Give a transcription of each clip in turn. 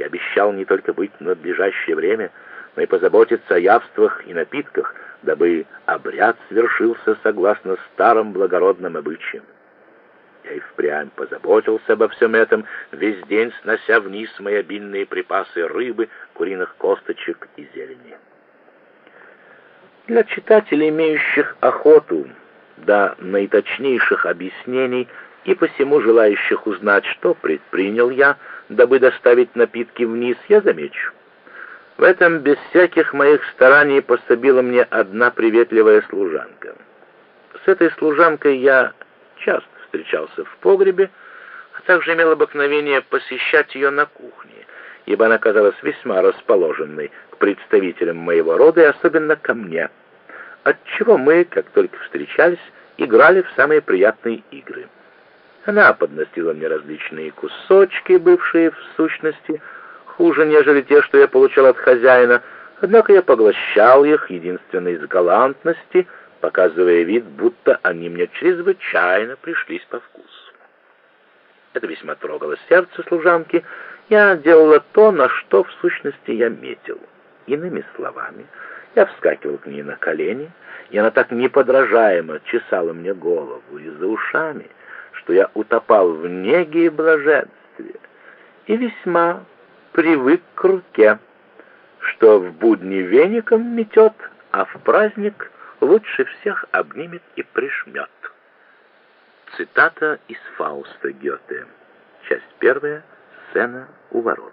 Я обещал не только быть в надлежащее время, но и позаботиться о явствах и напитках, дабы обряд свершился согласно старым благородным обычаям. Я и впрямь позаботился обо всем этом, весь день снося вниз мои обильные припасы рыбы, куриных косточек и зелени. Для читателей, имеющих охоту до наиточнейших объяснений и посему желающих узнать, что предпринял я, дабы доставить напитки вниз, я замечу. В этом без всяких моих стараний пособила мне одна приветливая служанка. С этой служанкой я часто встречался в погребе, а также имел обыкновение посещать ее на кухне, ибо она казалась весьма расположенной к представителям моего рода и особенно ко мне, отчего мы, как только встречались, играли в самые приятные игры. Она подносила мне различные кусочки, бывшие в сущности хуже, нежели те, что я получал от хозяина, однако я поглощал их единственно из галантности, показывая вид, будто они мне чрезвычайно пришлись по вкусу. Это весьма трогало сердце служанки. Я делала то, на что в сущности я метил. Иными словами, я вскакивал к ней на колени, и она так неподражаемо чесала мне голову и за ушами, что я утопал в неге и блаженстве, и весьма привык к руке, что в будни веником метет, а в праздник лучше всех обнимет и прижмет. Цитата из Фауста Гёте. Часть 1, сцена у ворот.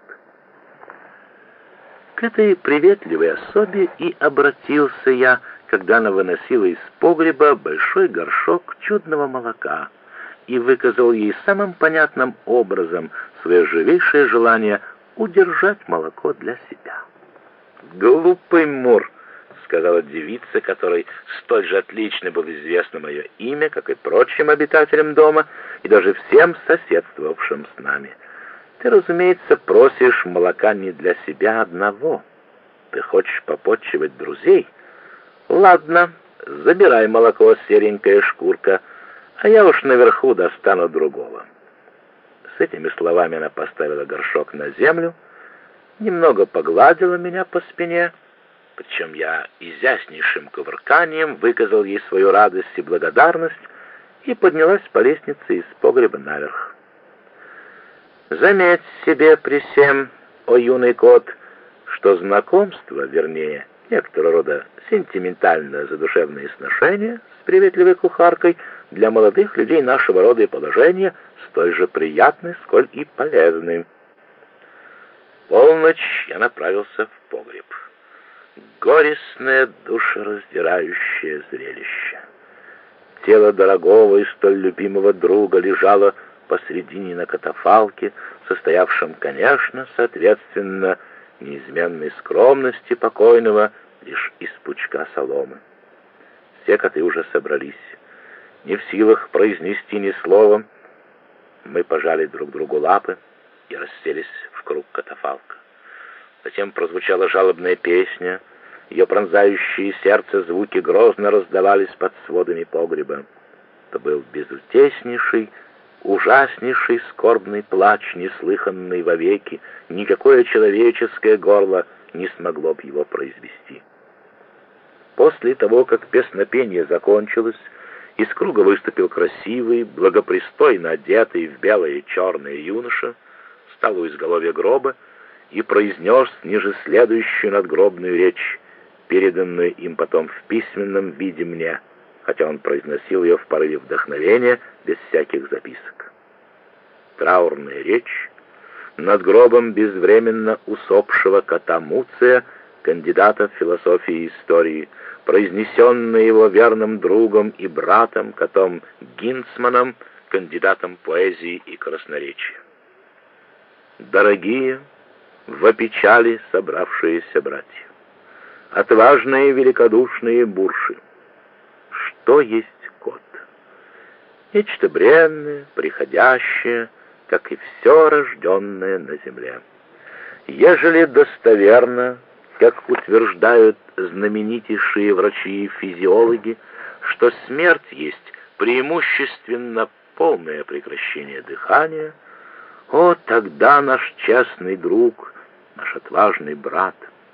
К этой приветливой особе и обратился я, когда она выносила из погреба большой горшок чудного молока и выказал ей самым понятным образом свое живейшее желание удержать молоко для себя. «Глупый Мур», — сказала девица, которой столь же отлично было известно мое имя, как и прочим обитателям дома, и даже всем соседствовавшим с нами. «Ты, разумеется, просишь молока не для себя одного. Ты хочешь попотчевать друзей? Ладно, забирай молоко, серенькая шкурка, а я уж наверху достану другого». С этими словами она поставила горшок на землю, немного погладила меня по спине, причем я изящнейшим кувырканием выказал ей свою радость и благодарность и поднялась по лестнице из погреба наверх. Заметь себе при всем, о юный кот, что знакомство, вернее, некоторого рода сентиментальное задушевное сношение с приветливой кухаркой для молодых людей нашего рода и положения столь же приятны, сколь и полезны. В полночь я направился в погреб. Горестное, душераздирающее зрелище. Тело дорогого и столь любимого друга лежало посредине на катафалке, состоявшем, конечно, соответственно, неизменной скромности покойного лишь из пучка соломы. Все коты уже собрались. Не в силах произнести ни слова, мы пожали друг другу лапы и расселись в круг катафалка. Затем прозвучала жалобная песня, ее пронзающие сердце звуки грозно раздавались под сводами погреба. Это был безутешнейший, ужаснейший скорбный плач, неслыханный вовеки, никакое человеческое горло не смогло бы его произвести. После того, как песнопение закончилось, из круга выступил красивый, благопристойно одетый в белое и черное юноша, встал у изголовья гроба и произнес ниже следующую надгробную речь, переданную им потом в письменном виде мне, хотя он произносил ее в порыве вдохновения, без всяких записок. Траурная речь над гробом безвременно усопшего кота Муция, кандидата в философии и истории, произнесенная его верным другом и братом, котом Гинцманом, кандидатом поэзии и красноречия. Дорогие, в печали собравшиеся братья, отважные и великодушные бурши, что есть кот? Нечто бренное, приходящее, как и все рожденное на земле. Ежели достоверно, как утверждают знаменитейшие врачи и физиологи, что смерть есть преимущественно полное прекращение дыхания, о, тогда наш честный друг наш отважный брат.